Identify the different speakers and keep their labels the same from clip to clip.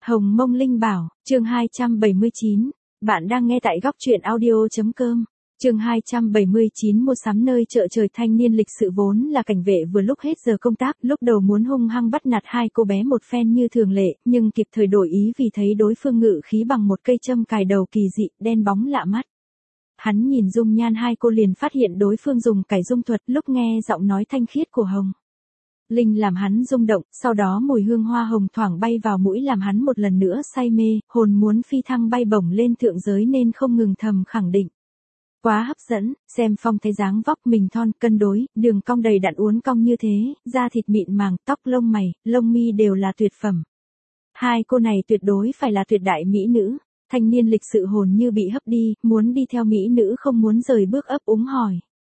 Speaker 1: Hồng Mông Linh Bảo, chương 279. Bạn đang nghe tại góc truyện audio.com. Chương 279. Mua sắm nơi chợ trời. Thanh niên lịch sự vốn là cảnh vệ vừa lúc hết giờ công tác, lúc đầu muốn hung hăng bắt nạt hai cô bé một phen như thường lệ, nhưng kịp thời đổi ý vì thấy đối phương ngự khí bằng một cây châm cài đầu kỳ dị, đen bóng lạ mắt. Hắn nhìn dung nhan hai cô liền phát hiện đối phương dùng cải dung thuật, lúc nghe giọng nói thanh khiết của Hồng Linh làm hắn rung động, sau đó mùi hương hoa hồng thoảng bay vào mũi làm hắn một lần nữa say mê, hồn muốn phi thăng bay bổng lên thượng giới nên không ngừng thầm khẳng định. Quá hấp dẫn, xem phong thấy dáng vóc mình thon, cân đối, đường cong đầy đặn uốn cong như thế, da thịt mịn màng, tóc lông mày, lông mi đều là tuyệt phẩm. Hai cô này tuyệt đối phải là tuyệt đại mỹ nữ. Thanh niên lịch sự hồn như bị hấp đi, muốn đi theo mỹ nữ không muốn rời bước ấp úng hỏi.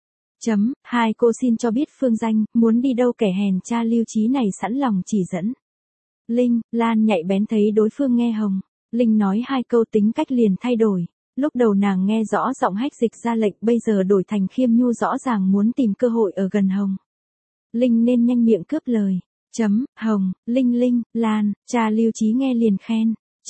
Speaker 1: Hai cô xin cho biết phương danh, muốn đi đâu kẻ hèn cha Lưu Chí này sẵn lòng chỉ dẫn. Linh, Lan nhạy bén thấy đối phương nghe Hồng Linh nói hai câu tính cách liền thay đổi. Lúc đầu nàng nghe rõ giọng hách dịch ra lệnh, bây giờ đổi thành khiêm nhu, rõ ràng muốn tìm cơ hội ở gần Hồng Linh nên nhanh miệng cướp lời. Hồng Linh, Lan, cha Lưu Chí nghe liền khen.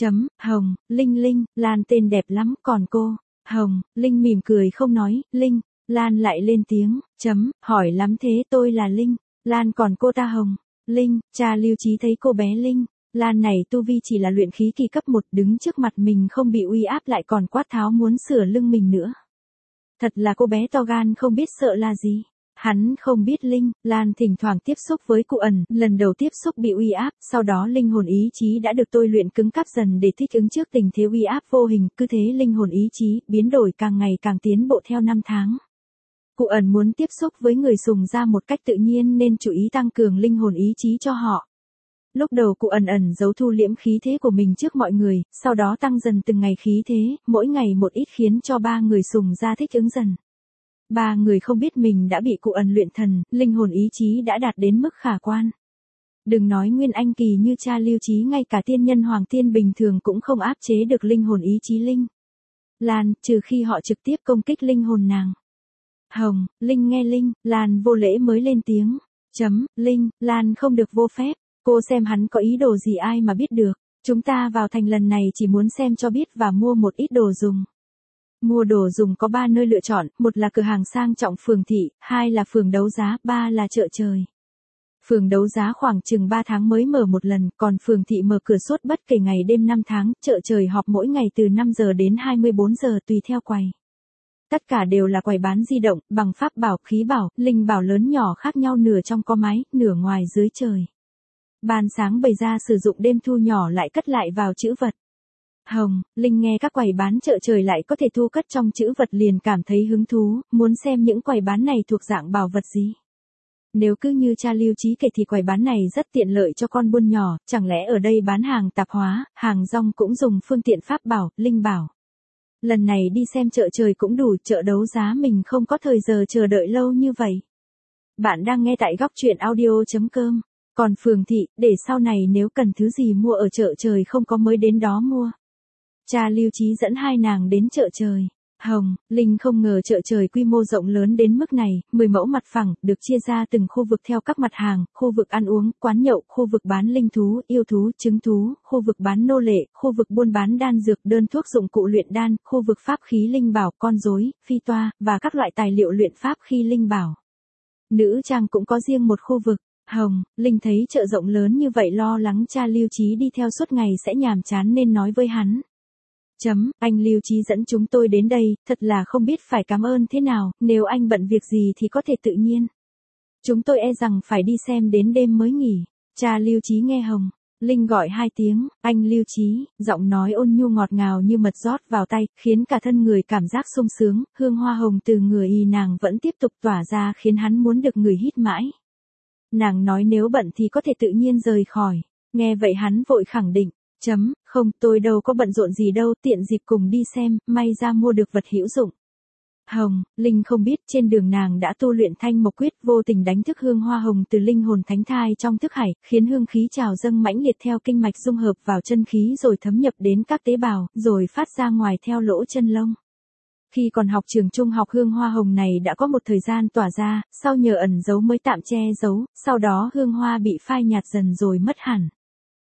Speaker 1: Hồng Linh, Lan tên đẹp lắm, còn cô? Hồng Linh mỉm cười không nói. Linh, Lan lại lên tiếng. Hỏi lắm thế, tôi là Linh, Lan, còn cô ta Hồng Linh. Cha Lưu Chí thấy cô bé Linh, Lan này tu vi chỉ là luyện khí kỳ cấp 1, đứng trước mặt mình không bị uy áp lại còn quát tháo muốn sửa lưng mình nữa. Thật là cô bé to gan không biết sợ là gì. Hắn không biết Linh, Lan thỉnh thoảng tiếp xúc với cụ ẩn, lần đầu tiếp xúc bị uy áp, sau đó linh hồn ý chí đã được tôi luyện cứng cáp dần để thích ứng trước tình thế uy áp vô hình, cứ thế linh hồn ý chí biến đổi càng ngày càng tiến bộ theo năm tháng. Cụ ẩn muốn tiếp xúc với người sùng ra một cách tự nhiên nên chú ý tăng cường linh hồn ý chí cho họ. Lúc đầu cụ ẩn giấu thu liễm khí thế của mình trước mọi người, sau đó tăng dần từng ngày khí thế, mỗi ngày một ít khiến cho ba người sùng ra thích ứng dần. Ba người không biết mình đã bị cụ ẩn luyện thần, linh hồn ý chí đã đạt đến mức khả quan. Đừng nói Nguyên Anh kỳ như cha Lưu Chí, ngay cả tiên nhân hoàng tiên bình thường cũng không áp chế được linh hồn ý chí Linh Lan, trừ khi họ trực tiếp công kích linh hồn nàng. Hồng Linh nghe Linh Lan vô lễ mới lên tiếng. Linh Lan không được vô phép, cô xem hắn có ý đồ gì ai mà biết được. Chúng ta vào thành lần này chỉ muốn xem cho biết và mua một ít đồ dùng. Mua đồ dùng có 3 nơi lựa chọn, một là cửa hàng sang trọng phường thị, 2 là phường đấu giá, 3 là chợ trời. Phường đấu giá khoảng chừng 3 tháng mới mở một lần, còn phường thị mở cửa suốt bất kể ngày đêm 5 tháng, chợ trời họp mỗi ngày từ 5 giờ đến 24 giờ tùy theo quầy. Tất cả đều là quầy bán di động, bằng pháp bảo, khí bảo, linh bảo lớn nhỏ khác nhau, nửa trong có máy, nửa ngoài dưới trời. Ban sáng bày ra sử dụng, đêm thu nhỏ lại cất lại vào trữ vật. Hồng Linh nghe các quầy bán chợ trời lại có thể thu cất trong trữ vật liền cảm thấy hứng thú, muốn xem những quầy bán này thuộc dạng bảo vật gì. Nếu cứ như cha Lưu Chí kể thì quầy bán này rất tiện lợi cho con buôn nhỏ, chẳng lẽ ở đây bán hàng tạp hóa, hàng rong cũng dùng phương tiện pháp bảo, linh bảo. Lần này đi xem chợ trời cũng đủ, chợ đấu giá mình không có thời giờ chờ đợi lâu như vậy. Bạn đang nghe tại góc truyện audio.com. Còn phường thị, để sau này nếu cần thứ gì mua ở chợ trời không có mới đến đó mua. Cha Lưu Chí dẫn hai nàng đến chợ trời. Hồng Linh không ngờ chợ trời quy mô rộng lớn đến mức này, 10 mẫu mặt phẳng, được chia ra từng khu vực theo các mặt hàng, khu vực ăn uống, quán nhậu, khu vực bán linh thú, yêu thú, trứng thú, khu vực bán nô lệ, khu vực buôn bán đan dược, đơn thuốc dụng cụ luyện đan, khu vực pháp khí linh bảo, con rối, phi toa, và các loại tài liệu luyện pháp khi linh bảo. Nữ trang cũng có riêng một khu vực. Hồng Linh thấy chợ rộng lớn như vậy lo lắng cha Lưu Chí đi theo suốt ngày sẽ nhàm chán nên nói với hắn. Anh Lưu Chí dẫn chúng tôi đến đây, thật là không biết phải cảm ơn thế nào, nếu anh bận việc gì thì có thể tự nhiên. Chúng tôi e rằng phải đi xem đến đêm mới nghỉ. Cha Lưu Chí nghe Hồng Linh gọi 2 tiếng, anh Lưu Chí, giọng nói ôn nhu ngọt ngào như mật rót vào tay, khiến cả thân người cảm giác sung sướng, hương hoa hồng từ người nàng vẫn tiếp tục tỏa ra khiến hắn muốn được người hít mãi. Nàng nói nếu bận thì có thể tự nhiên rời khỏi. Nghe vậy hắn vội khẳng định. Không, tôi đâu có bận rộn gì đâu, tiện dịp cùng đi xem, may ra mua được vật hữu dụng. Hồng Linh không biết trên đường nàng đã tu luyện thanh mộc quyết, vô tình đánh thức hương hoa hồng từ linh hồn thánh thai trong thức hải, khiến hương khí trào dâng mãnh liệt theo kinh mạch dung hợp vào chân khí rồi thấm nhập đến các tế bào, rồi phát ra ngoài theo lỗ chân lông. Khi còn học trường trung học hương hoa hồng này đã có một thời gian tỏa ra, sau nhờ ẩn giấu mới tạm che giấu, sau đó hương hoa bị phai nhạt dần rồi mất hẳn.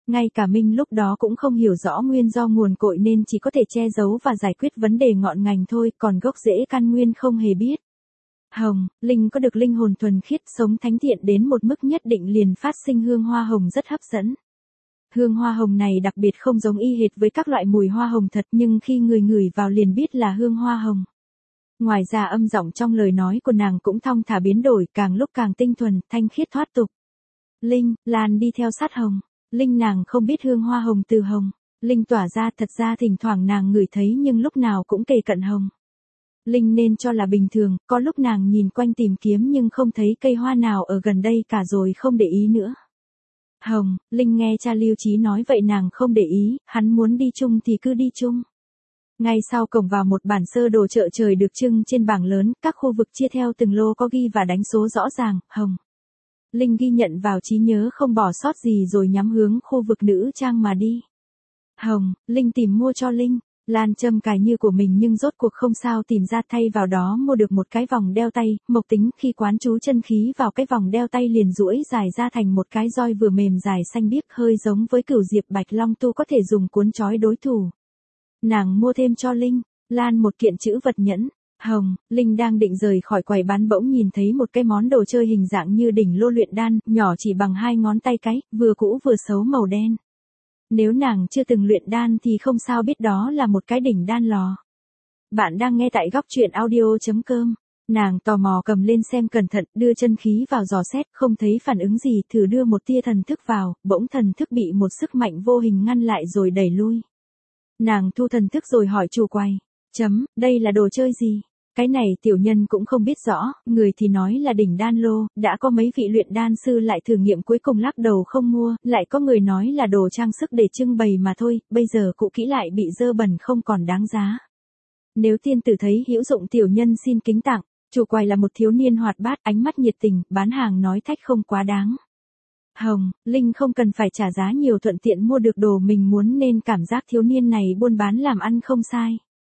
Speaker 1: Ngay cả Minh lúc đó cũng không hiểu rõ nguyên do nguồn cội nên chỉ có thể che giấu và giải quyết vấn đề ngọn ngành thôi, còn gốc rễ căn nguyên không hề biết. Hồng, Linh có được linh hồn thuần khiết sống thánh thiện đến một mức nhất định liền phát sinh hương hoa hồng rất hấp dẫn. Hương hoa hồng này đặc biệt không giống y hệt với các loại mùi hoa hồng thật nhưng khi người ngửi vào liền biết là hương hoa hồng. Ngoài ra âm giọng trong lời nói của nàng cũng thong thả biến đổi càng lúc càng tinh thuần, thanh khiết thoát tục. Linh, Lan đi theo sát Hồng. Linh nàng không biết hương hoa hồng từ Hồng. Linh tỏa ra thật ra thỉnh thoảng nàng ngửi thấy nhưng lúc nào cũng kề cận Hồng. Linh nên cho là bình thường, có lúc nàng nhìn quanh tìm kiếm nhưng không thấy cây hoa nào ở gần đây cả rồi không để ý nữa. Hồng, Linh nghe cha Lưu Chí nói vậy nàng không để ý, hắn muốn đi chung thì cứ đi chung. Ngay sau cổng vào một bản sơ đồ chợ trời được trưng trên bảng lớn, các khu vực chia theo từng lô có ghi và đánh số rõ ràng, Hồng. Linh ghi nhận vào trí nhớ không bỏ sót gì rồi nhắm hướng khu vực nữ trang mà đi. Hồng, Linh tìm mua cho Linh. Lan châm cài như của mình nhưng rốt cuộc không sao tìm ra thay vào đó mua được một cái vòng đeo tay, Mộc Tính khi quán chú chân khí vào cái vòng đeo tay liền duỗi dài ra thành một cái roi vừa mềm dài xanh biếc hơi giống với cửu diệp bạch long tu có thể dùng cuốn trói đối thủ. Nàng mua thêm cho Linh, Lan một kiện chữ vật nhẫn. Hồng, Linh đang định rời khỏi quầy bán bỗng nhìn thấy một cái món đồ chơi hình dạng như đỉnh lô luyện đan, nhỏ chỉ bằng 2 ngón tay cái, vừa cũ vừa xấu màu đen. Nếu nàng chưa từng luyện đan thì không sao biết đó là một cái đỉnh đan lò. Bạn đang nghe tại góc truyện audio.com. Nàng tò mò cầm lên xem cẩn thận, đưa chân khí vào dò xét, không thấy phản ứng gì, thử đưa một tia thần thức vào, bỗng thần thức bị một sức mạnh vô hình ngăn lại rồi đẩy lui. Nàng thu thần thức rồi hỏi chủ quầy, đây là đồ chơi gì? Cái này tiểu nhân cũng không biết rõ, người thì nói là đỉnh đan lô, đã có mấy vị luyện đan sư lại thử nghiệm cuối cùng lắc đầu không mua, lại có người nói là đồ trang sức để trưng bày mà thôi, bây giờ cụ kỹ lại bị dơ bẩn không còn đáng giá. Nếu tiên tử thấy hữu dụng tiểu nhân xin kính tặng, chủ quầy là một thiếu niên hoạt bát, ánh mắt nhiệt tình, bán hàng nói thách không quá đáng. Hồng, Linh không cần phải trả giá nhiều thuận tiện mua được đồ mình muốn nên cảm giác thiếu niên này buôn bán làm ăn không sai.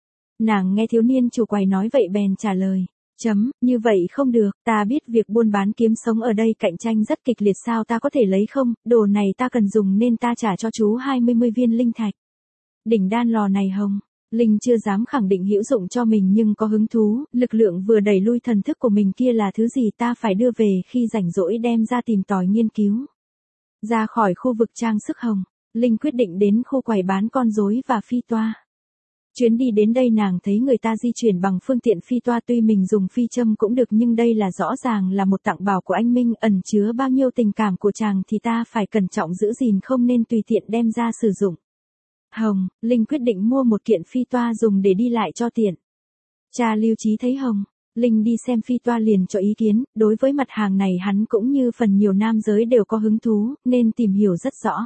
Speaker 1: Nàng nghe thiếu niên chủ quầy nói vậy bèn trả lời, như vậy không được, ta biết việc buôn bán kiếm sống ở đây cạnh tranh rất kịch liệt sao ta có thể lấy không, đồ này ta cần dùng nên ta trả cho chú 20 viên linh thạch. Đỉnh đan lò này Hồng, Linh chưa dám khẳng định hữu dụng cho mình nhưng có hứng thú, lực lượng vừa đẩy lui thần thức của mình kia là thứ gì ta phải đưa về khi rảnh rỗi đem ra tìm tòi nghiên cứu. Ra khỏi khu vực trang sức Hồng, Linh quyết định đến khu quầy bán con rối và phi toa. Chuyến đi đến đây nàng thấy người ta di chuyển bằng phương tiện phi toa tuy mình dùng phi châm cũng được nhưng đây là rõ ràng là một tặng bảo của anh Minh ẩn chứa bao nhiêu tình cảm của chàng thì ta phải cẩn trọng giữ gìn không nên tùy tiện đem ra sử dụng. Hồng, Linh quyết định mua một kiện phi toa dùng để đi lại cho tiện. Cha Lưu Chí thấy Hồng, Linh đi xem phi toa liền cho ý kiến, đối với mặt hàng này hắn cũng như phần nhiều nam giới đều có hứng thú, nên tìm hiểu rất rõ.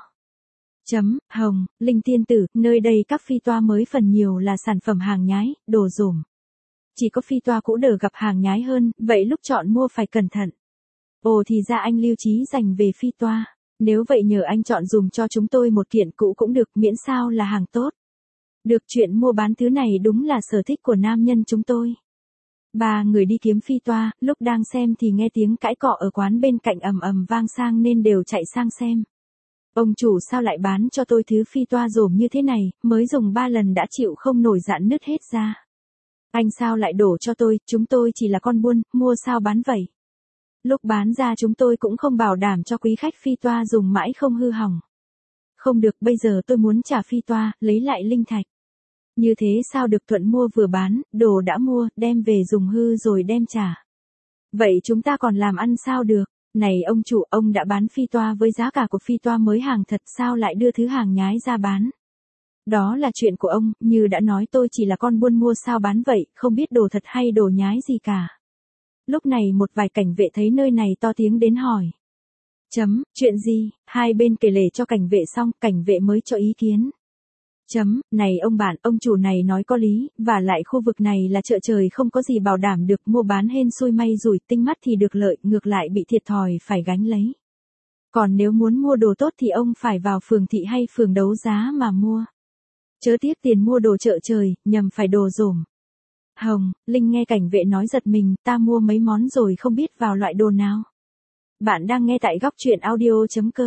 Speaker 1: Hồng, Linh tiên tử, nơi đây các phi toa mới phần nhiều là sản phẩm hàng nhái, đồ rổm. Chỉ có phi toa cũ đỡ gặp hàng nhái hơn, vậy lúc chọn mua phải cẩn thận. Ồ thì ra anh Lưu Chí dành về phi toa. Nếu vậy nhờ anh chọn dùm cho chúng tôi một kiện cũ cũng được miễn sao là hàng tốt. Được chuyện mua bán thứ này đúng là sở thích của nam nhân chúng tôi. Ba người đi kiếm phi toa, lúc đang xem thì nghe tiếng cãi cọ ở quán bên cạnh ầm ầm vang sang nên đều chạy sang xem. Ông chủ sao lại bán cho tôi thứ phi toa rổm như thế này, mới dùng 3 lần đã chịu không nổi dạn nứt hết ra. Anh sao lại đổ cho tôi, chúng tôi chỉ là con buôn, mua sao bán vậy. Lúc bán ra chúng tôi cũng không bảo đảm cho quý khách phi toa dùng mãi không hư hỏng. Không được bây giờ tôi muốn trả phi toa, lấy lại linh thạch. Như thế sao được thuận mua vừa bán, đồ đã mua, đem về dùng hư rồi đem trả. Vậy chúng ta còn làm ăn sao được? Này ông chủ, ông đã bán phi toa với giá cả của phi toa mới hàng thật sao lại đưa thứ hàng nhái ra bán? Đó là chuyện của ông, như đã nói tôi chỉ là con buôn mua sao bán vậy, không biết đồ thật hay đồ nhái gì cả. Lúc này một vài cảnh vệ thấy nơi này to tiếng đến hỏi. Chuyện gì? Hai bên kể lể cho cảnh vệ xong, cảnh vệ mới cho ý kiến. Này ông bạn, ông chủ này nói có lý, và lại khu vực này là chợ trời không có gì bảo đảm được mua bán hên xui may rủi, tinh mắt thì được lợi, ngược lại bị thiệt thòi phải gánh lấy. Còn nếu muốn mua đồ tốt thì ông phải vào phường thị hay phường đấu giá mà mua. Chớ tiếc tiền mua đồ chợ trời, nhầm phải đồ rổm. Hồng, Linh nghe cảnh vệ nói giật mình, ta mua mấy món rồi không biết vào loại đồ nào. Bạn đang nghe tại góc truyện audio.com.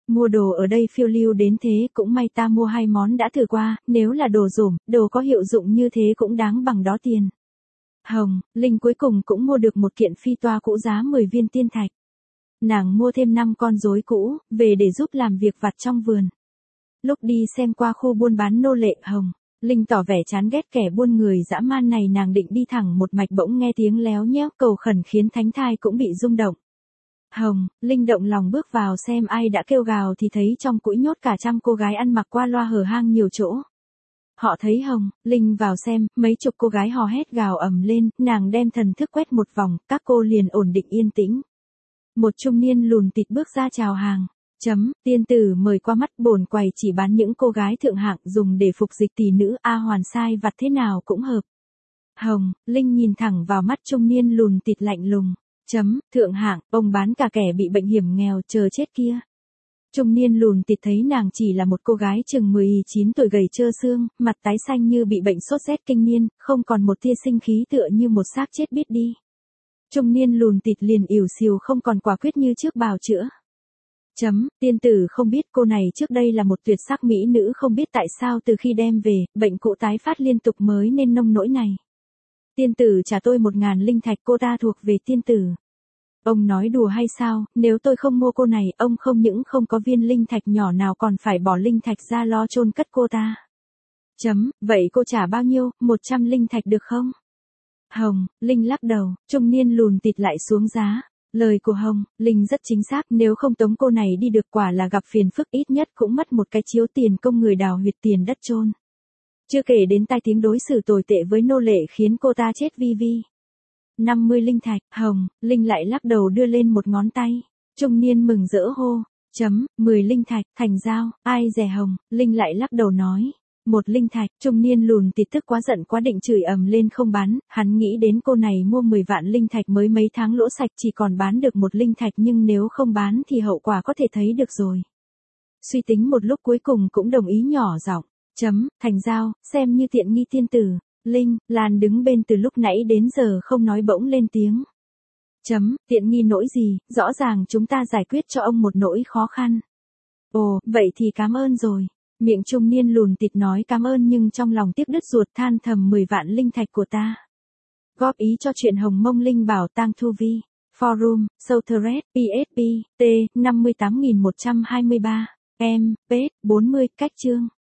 Speaker 1: Mua đồ ở đây phiêu lưu đến thế cũng may ta mua 2 món đã thử qua, nếu là đồ rổm, đồ có hiệu dụng như thế cũng đáng bằng đó tiền. Hồng, Linh cuối cùng cũng mua được một kiện phi toa cũ giá 10 viên tiên thạch. Nàng mua thêm 5 con rối cũ, về để giúp làm việc vặt trong vườn. Lúc đi xem qua khu buôn bán nô lệ Hồng, Linh tỏ vẻ chán ghét kẻ buôn người dã man này, nàng định đi thẳng một mạch bỗng nghe tiếng léo nhéo cầu khẩn khiến thánh thai cũng bị rung động. Hồng, Linh động lòng bước vào xem ai đã kêu gào thì thấy trong cũi nhốt cả trăm cô gái ăn mặc qua loa hở hang nhiều chỗ. Họ thấy Hồng, Linh vào xem, mấy chục cô gái hò hét gào ầm lên, nàng đem thần thức quét một vòng, các cô liền ổn định yên tĩnh. Một trung niên lùn tịt bước ra chào hàng. Tiên tử mời qua mắt, bổn quầy chỉ bán những cô gái thượng hạng dùng để phục dịch tỷ nữ, hoàn sai vặt thế nào cũng hợp. Hồng, Linh nhìn thẳng vào mắt trung niên lùn tịt lạnh lùng. Thượng hạng, ông bán cả kẻ bị bệnh hiểm nghèo chờ chết kia. Trung niên lùn tịt thấy nàng chỉ là một cô gái chừng 19 tuổi gầy trơ xương, mặt tái xanh như bị bệnh sốt rét kinh niên, không còn một tia sinh khí tựa như một xác chết biết đi. Trung niên lùn tịt liền ỉu xìu không còn quả quyết như trước bào chữa. Tiên tử không biết cô này trước đây là một tuyệt sắc mỹ nữ, không biết tại sao từ khi đem về, bệnh cũ tái phát liên tục mới nên nông nỗi này. Tiên tử trả tôi 1000 linh thạch, cô ta thuộc về tiên tử. Ông nói đùa hay sao, nếu tôi không mua cô này, ông không những không có viên linh thạch nhỏ nào còn phải bỏ linh thạch ra lo chôn cất cô ta. Vậy cô trả bao nhiêu, 100 linh thạch được không? Hồng, Linh lắc đầu, trung niên lùn tịt lại xuống giá. Lời của Hồng, Linh rất chính xác, nếu không tống cô này đi được quả là gặp phiền phức, ít nhất cũng mất một cái chiếu tiền công người đào huyệt tiền đất chôn. Chưa kể đến tai tiếng đối xử tồi tệ với nô lệ khiến cô ta chết vi vi. 50 linh thạch, Hồng, Linh lại lắc đầu đưa lên một ngón tay. Trung niên mừng rỡ hô. 10 linh thạch, thành giao, ai rẻ Hồng, Linh lại lắc đầu nói. 1 linh thạch, trung niên lùn tịt tức quá giận quá định chửi ầm lên không bán, hắn nghĩ đến cô này mua 10 vạn linh thạch mới mấy tháng lỗ sạch chỉ còn bán được 1 linh thạch, nhưng nếu không bán thì hậu quả có thể thấy được rồi. Suy tính một lúc cuối cùng cũng đồng ý nhỏ giọng. Thành giao, xem như tiện nghi tiên tử. Linh, Lan đứng bên từ lúc nãy đến giờ không nói bỗng lên tiếng. Tiện nghi nỗi gì, rõ ràng chúng ta giải quyết cho ông một nỗi khó khăn. Ồ, vậy thì cảm ơn rồi. Miệng trung niên lùn tịt nói cảm ơn nhưng trong lòng tiếc đứt ruột, than thầm 10 vạn linh thạch của ta. Góp ý cho chuyện Hồng Mông Linh Bảo Tang Thu Vi. Forum, Southred, PSP, T, 58.123, M, P, 40, cách chương.